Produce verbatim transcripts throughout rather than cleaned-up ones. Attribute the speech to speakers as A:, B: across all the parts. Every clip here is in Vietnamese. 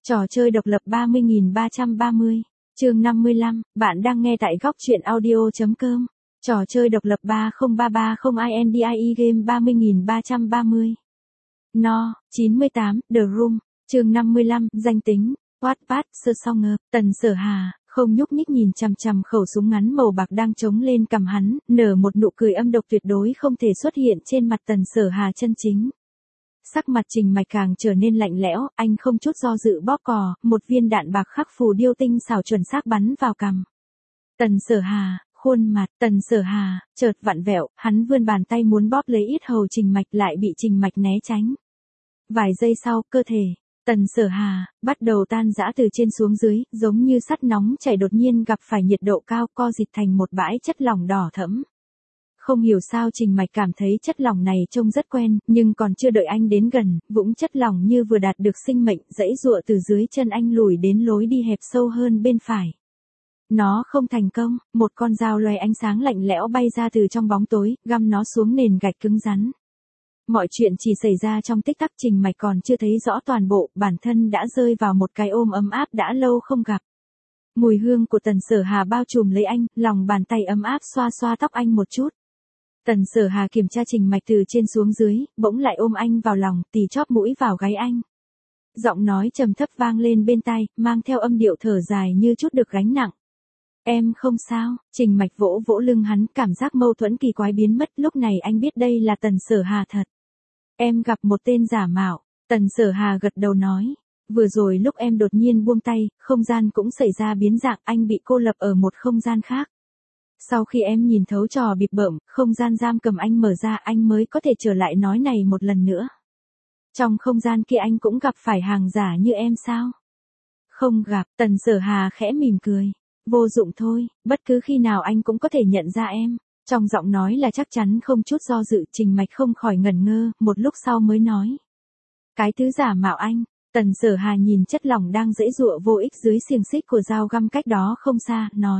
A: Trò chơi độc lập ba mươi nghìn ba trăm ba mươi, chương năm mươi lăm, bạn đang nghe tại góc truyện audio.com. Trò chơi độc lập ba không ba ba không INDIE game ba mươi nghìn ba trăm ba mươi. No, chín mươi tám, The Room, chương năm mươi lăm, danh tính, Wattpad, Sơ Songer, Tần Sở Hà, không nhúc nhích nhìn chằm chằm khẩu súng ngắn màu bạc đang chống lên cằm hắn, nở một nụ cười âm độc tuyệt đối không thể xuất hiện trên mặt Tần Sở Hà chân chính. Sắc mặt Trình Mạch càng trở nên lạnh lẽo, anh không chút do dự bóp cò, một viên đạn bạc khắc phù điêu tinh xảo chuẩn xác bắn vào cằm. Tần Sở Hà, khuôn mặt, Tần Sở Hà, chợt vặn vẹo, hắn vươn bàn tay muốn bóp lấy yết hầu Trình Mạch lại bị Trình Mạch né tránh. Vài giây sau, cơ thể, Tần Sở Hà, bắt đầu tan rã từ trên xuống dưới, giống như sắt nóng chảy đột nhiên gặp phải nhiệt độ cao co dịch thành một bãi chất lỏng đỏ thẫm. Không hiểu sao Trình Mạch cảm thấy chất lỏng này trông rất quen, nhưng còn chưa đợi anh đến gần, vũng chất lỏng như vừa đạt được sinh mệnh, giãy giụa từ dưới chân anh lùi đến lối đi hẹp sâu hơn bên phải. Nó không thành công, một con dao loé ánh sáng lạnh lẽo bay ra từ trong bóng tối, găm nó xuống nền gạch cứng rắn. Mọi chuyện chỉ xảy ra trong tích tắc, Trình Mạch còn chưa thấy rõ toàn bộ, bản thân đã rơi vào một cái ôm ấm áp đã lâu không gặp. Mùi hương của Tần Sở Hà bao trùm lấy anh, lòng bàn tay ấm áp xoa xoa tóc anh một chút. Tần Sở Hà kiểm tra Trình Mạch từ trên xuống dưới, bỗng lại ôm anh vào lòng, tì chóp mũi vào gáy anh. Giọng nói trầm thấp vang lên bên tai, mang theo âm điệu thở dài như chút được gánh nặng. Em không sao, Trình Mạch vỗ vỗ lưng hắn, cảm giác mâu thuẫn kỳ quái biến mất, lúc này anh biết đây là Tần Sở Hà thật. Em gặp một tên giả mạo, Tần Sở Hà gật đầu nói. Vừa rồi lúc em đột nhiên buông tay, không gian cũng xảy ra biến dạng, anh bị cô lập ở một không gian khác. Sau khi em nhìn thấu trò bịp bợm, không gian giam cầm anh mở ra, anh mới có thể trở lại nói này một lần nữa. Trong không gian kia anh cũng gặp phải hàng giả như em sao? Không gặp, Tần Sở Hà khẽ mỉm cười. Vô dụng thôi, bất cứ khi nào anh cũng có thể nhận ra em. Trong giọng nói là chắc chắn không chút do dự, Trình Mạch không khỏi ngẩn ngơ, một lúc sau mới nói. Cái thứ giả mạo anh. Tần Sở Hà nhìn chất lỏng đang giãy giụa vô ích dưới xiềng xích của dao găm cách đó không xa, nói.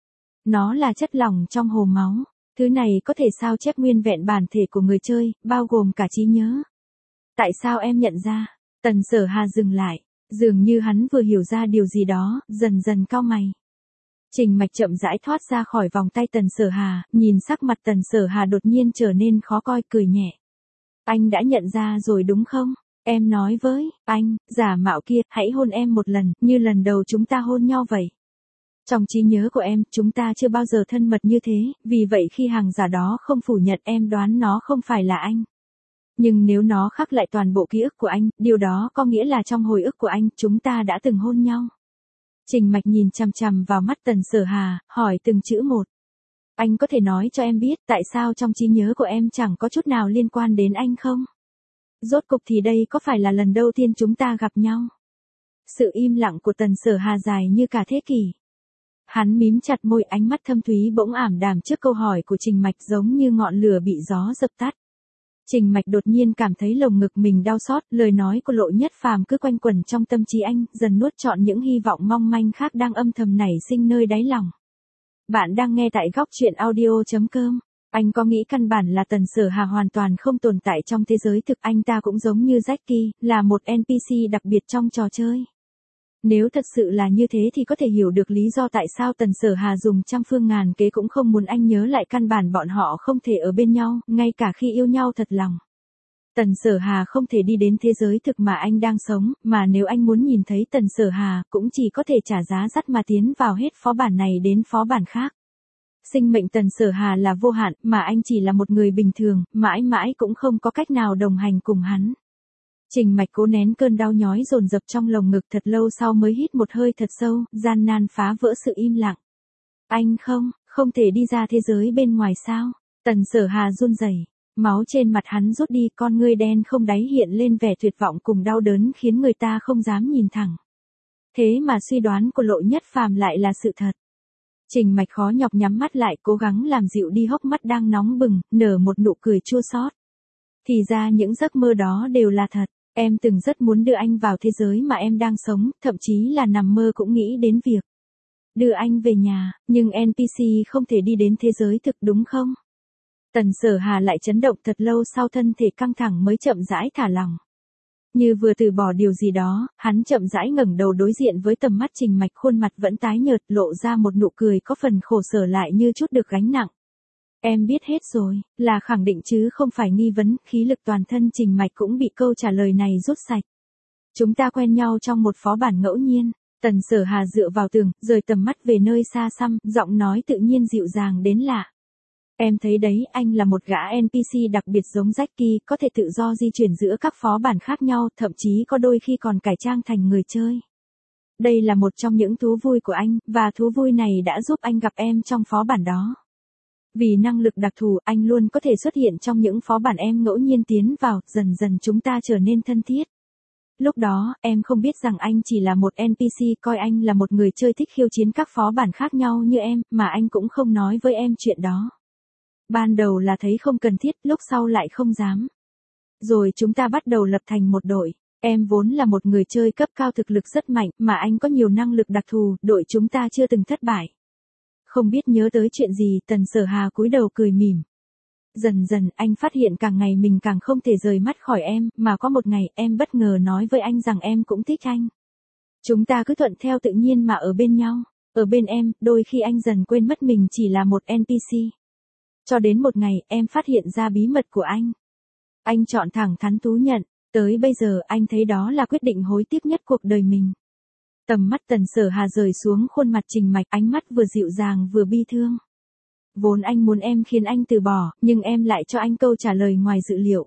A: Nó là chất lỏng trong hồ máu. Thứ này có thể sao chép nguyên vẹn bản thể của người chơi, bao gồm cả trí nhớ. Tại sao em nhận ra? Tần Sở Hà dừng lại. Dường như hắn vừa hiểu ra điều gì đó, dần dần cau mày. Trình Mạch chậm rãi thoát ra khỏi vòng tay Tần Sở Hà, nhìn sắc mặt Tần Sở Hà đột nhiên trở nên khó coi, cười nhẹ. Anh đã nhận ra rồi đúng không? Em nói với anh, giả mạo kia, hãy hôn em một lần, như lần đầu chúng ta hôn nhau vậy. Trong trí nhớ của em, chúng ta chưa bao giờ thân mật như thế, vì vậy khi hàng giả đó không phủ nhận, em đoán nó không phải là anh. Nhưng nếu nó khắc lại toàn bộ ký ức của anh, điều đó có nghĩa là trong hồi ức của anh, chúng ta đã từng hôn nhau. Trình Mạch nhìn chằm chằm vào mắt Tần Sở Hà, hỏi từng chữ một. Anh có thể nói cho em biết tại sao trong trí nhớ của em chẳng có chút nào liên quan đến anh không? Rốt cục thì đây có phải là lần đầu tiên chúng ta gặp nhau? Sự im lặng của Tần Sở Hà dài như cả thế kỷ. Hắn mím chặt môi, ánh mắt thâm thúy bỗng ảm đạm trước câu hỏi của Trình Mạch, giống như ngọn lửa bị gió dập tắt. Trình Mạch đột nhiên cảm thấy lồng ngực mình đau xót, lời nói của Lộ Nhất Phàm cứ quanh quẩn trong tâm trí anh, dần nuốt trọn những hy vọng mong manh khác đang âm thầm nảy sinh nơi đáy lòng. Bạn đang nghe tại góc truyện audio.com. Anh có nghĩ căn bản là Tần Sở Hà hoàn toàn không tồn tại trong thế giới thực, anh ta cũng giống như Jackie, là một en pê xê đặc biệt trong trò chơi. Nếu thật sự là như thế thì có thể hiểu được lý do tại sao Tần Sở Hà dùng trăm phương ngàn kế cũng không muốn anh nhớ lại, căn bản bọn họ không thể ở bên nhau, ngay cả khi yêu nhau thật lòng. Tần Sở Hà không thể đi đến thế giới thực mà anh đang sống, mà nếu anh muốn nhìn thấy Tần Sở Hà, cũng chỉ có thể trả giá đắt mà tiến vào hết phó bản này đến phó bản khác. Sinh mệnh Tần Sở Hà là vô hạn, mà anh chỉ là một người bình thường, mãi mãi cũng không có cách nào đồng hành cùng hắn. Trình Mạch cố nén cơn đau nhói dồn dập trong lồng ngực, thật lâu sau mới hít một hơi thật sâu, gian nan phá vỡ sự im lặng. Anh không, không thể đi ra thế giới bên ngoài sao? Tần Sở Hà run rẩy, máu trên mặt hắn rút đi, con ngươi đen không đáy hiện lên vẻ tuyệt vọng cùng đau đớn khiến người ta không dám nhìn thẳng. Thế mà suy đoán của Lộ Nhất Phàm lại là sự thật. Trình Mạch khó nhọc nhắm mắt lại, cố gắng làm dịu đi hốc mắt đang nóng bừng, nở một nụ cười chua xót. Thì ra những giấc mơ đó đều là thật. Em từng rất muốn đưa anh vào thế giới mà em đang sống, thậm chí là nằm mơ cũng nghĩ đến việc đưa anh về nhà, nhưng en pê xê không thể đi đến thế giới thực đúng không? Tần Sở Hà lại chấn động, thật lâu sau thân thể căng thẳng mới chậm rãi thả lỏng. Như vừa từ bỏ điều gì đó, hắn chậm rãi ngẩng đầu đối diện với tầm mắt Trình Mạch, khuôn mặt vẫn tái nhợt, lộ ra một nụ cười có phần khổ sở lại như chút được gánh nặng. Em biết hết rồi, là khẳng định chứ không phải nghi vấn, khí lực toàn thân Trình Mạch cũng bị câu trả lời này rút sạch. Chúng ta quen nhau trong một phó bản ngẫu nhiên. Tần Sở Hà dựa vào tường, rời tầm mắt về nơi xa xăm, giọng nói tự nhiên dịu dàng đến lạ. Em thấy đấy, anh là một gã en pê xê đặc biệt giống Jackie, có thể tự do di chuyển giữa các phó bản khác nhau, thậm chí có đôi khi còn cải trang thành người chơi. Đây là một trong những thú vui của anh, và thú vui này đã giúp anh gặp em trong phó bản đó. Vì năng lực đặc thù, anh luôn có thể xuất hiện trong những phó bản em ngẫu nhiên tiến vào, dần dần chúng ta trở nên thân thiết. Lúc đó, em không biết rằng anh chỉ là một en pê xê, coi anh là một người chơi thích khiêu chiến các phó bản khác nhau như em, mà anh cũng không nói với em chuyện đó. Ban đầu là thấy không cần thiết, lúc sau lại không dám. Rồi chúng ta bắt đầu lập thành một đội. Em vốn là một người chơi cấp cao thực lực rất mạnh, mà anh có nhiều năng lực đặc thù, đội chúng ta chưa từng thất bại. Không biết nhớ tới chuyện gì, Tần Sở Hà cúi đầu cười mỉm. Dần dần, anh phát hiện càng ngày mình càng không thể rời mắt khỏi em, mà có một ngày, em bất ngờ nói với anh rằng em cũng thích anh. Chúng ta cứ thuận theo tự nhiên mà ở bên nhau. Ở bên em, đôi khi anh dần quên mất mình chỉ là một en pê xê. Cho đến một ngày, em phát hiện ra bí mật của anh. Anh chọn thẳng thắn thú nhận, tới bây giờ anh thấy đó là quyết định hối tiếc nhất cuộc đời mình. Tầm mắt Tần Sở Hà rời xuống khuôn mặt Trình Mạch, ánh mắt vừa dịu dàng vừa bi thương. Vốn anh muốn em khiến anh từ bỏ, nhưng em lại cho anh câu trả lời ngoài dự liệu.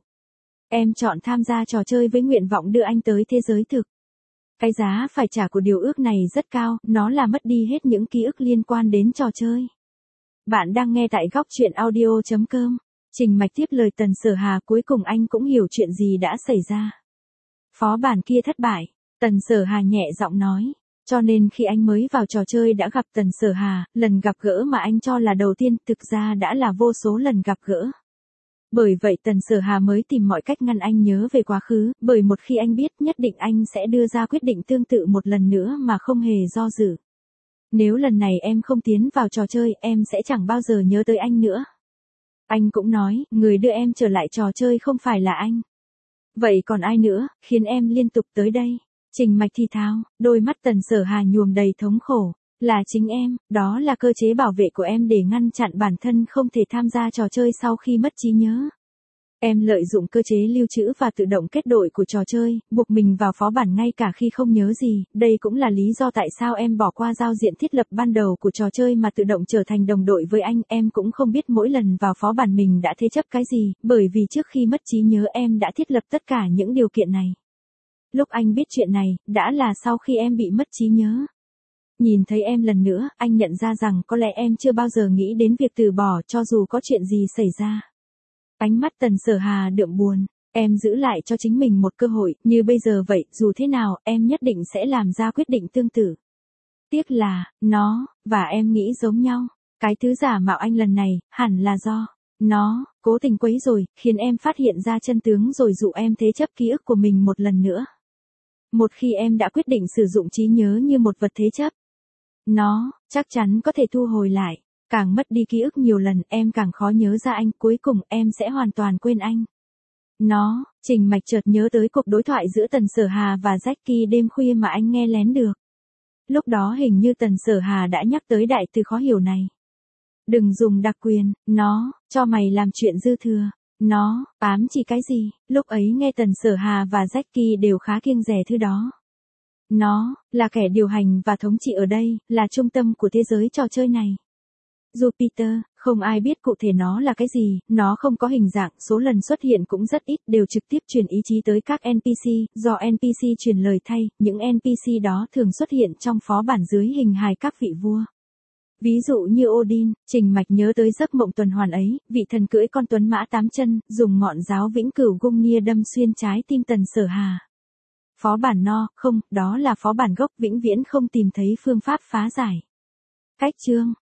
A: Em chọn tham gia trò chơi với nguyện vọng đưa anh tới thế giới thực. Cái giá phải trả của điều ước này rất cao, nó là mất đi hết những ký ức liên quan đến trò chơi. Bạn đang nghe tại góc truyện audio chấm com. Trình Mạch tiếp lời Tần Sở Hà, cuối cùng anh cũng hiểu chuyện gì đã xảy ra. Phó bản kia thất bại, Tần Sở Hà nhẹ giọng nói. Cho nên khi anh mới vào trò chơi đã gặp Tần Sở Hà, lần gặp gỡ mà anh cho là đầu tiên, thực ra đã là vô số lần gặp gỡ. Bởi vậy Tần Sở Hà mới tìm mọi cách ngăn anh nhớ về quá khứ, bởi một khi anh biết nhất định anh sẽ đưa ra quyết định tương tự một lần nữa mà không hề do dự. Nếu lần này em không tiến vào trò chơi, em sẽ chẳng bao giờ nhớ tới anh nữa. Anh cũng nói, người đưa em trở lại trò chơi không phải là anh. Vậy còn ai nữa, khiến em liên tục tới đây? Trình Mạch thì thào, đôi mắt Tần Sở Hà nhuộm đầy thống khổ. Là chính em, đó là cơ chế bảo vệ của em để ngăn chặn bản thân không thể tham gia trò chơi sau khi mất trí nhớ. Em lợi dụng cơ chế lưu trữ và tự động kết đội của trò chơi, buộc mình vào phó bản ngay cả khi không nhớ gì. Đây cũng là lý do tại sao em bỏ qua giao diện thiết lập ban đầu của trò chơi mà tự động trở thành đồng đội với anh. Em cũng không biết mỗi lần vào phó bản mình đã thế chấp cái gì, bởi vì trước khi mất trí nhớ em đã thiết lập tất cả những điều kiện này. Lúc anh biết chuyện này, đã là sau khi em bị mất trí nhớ. Nhìn thấy em lần nữa, anh nhận ra rằng có lẽ em chưa bao giờ nghĩ đến việc từ bỏ cho dù có chuyện gì xảy ra. Ánh mắt Tần Sở Hà đượm buồn, em giữ lại cho chính mình một cơ hội, như bây giờ vậy, dù thế nào, em nhất định sẽ làm ra quyết định tương tự. Tiếc là, nó, và em nghĩ giống nhau, cái thứ giả mạo anh lần này, hẳn là do, nó, cố tình quấy rồi, khiến em phát hiện ra chân tướng rồi dụ em thế chấp ký ức của mình một lần nữa. Một khi em đã quyết định sử dụng trí nhớ như một vật thế chấp, nó, chắc chắn có thể thu hồi lại. Càng mất đi ký ức nhiều lần, em càng khó nhớ ra anh, cuối cùng em sẽ hoàn toàn quên anh. Nó, Trình Mạch chợt nhớ tới cuộc đối thoại giữa Tần Sở Hà và Jackie đêm khuya mà anh nghe lén được. Lúc đó hình như Tần Sở Hà đã nhắc tới đại từ khó hiểu này. Đừng dùng đặc quyền, nó, cho mày làm chuyện dư thừa. Nó, ám chỉ cái gì? Lúc ấy nghe Tần Sở Hà và Jackie đều khá kiêng dè thứ đó. Nó, là kẻ điều hành và thống trị ở đây, là trung tâm của thế giới trò chơi này. Jupiter, không ai biết cụ thể nó là cái gì, nó không có hình dạng, số lần xuất hiện cũng rất ít, đều trực tiếp truyền ý chí tới các en pê xê, do en pê xê truyền lời thay, những en pê xê đó thường xuất hiện trong phó bản dưới hình hài các vị vua. Ví dụ như Odin, Trình Mạch nhớ tới giấc mộng tuần hoàn ấy, vị thần cưỡi con tuấn mã tám chân, dùng ngọn giáo vĩnh cửu Gungnir đâm xuyên trái tim Tần Sở Hà. Phó bản no, không, đó là phó bản gốc vĩnh viễn không tìm thấy phương pháp phá giải. Cách chương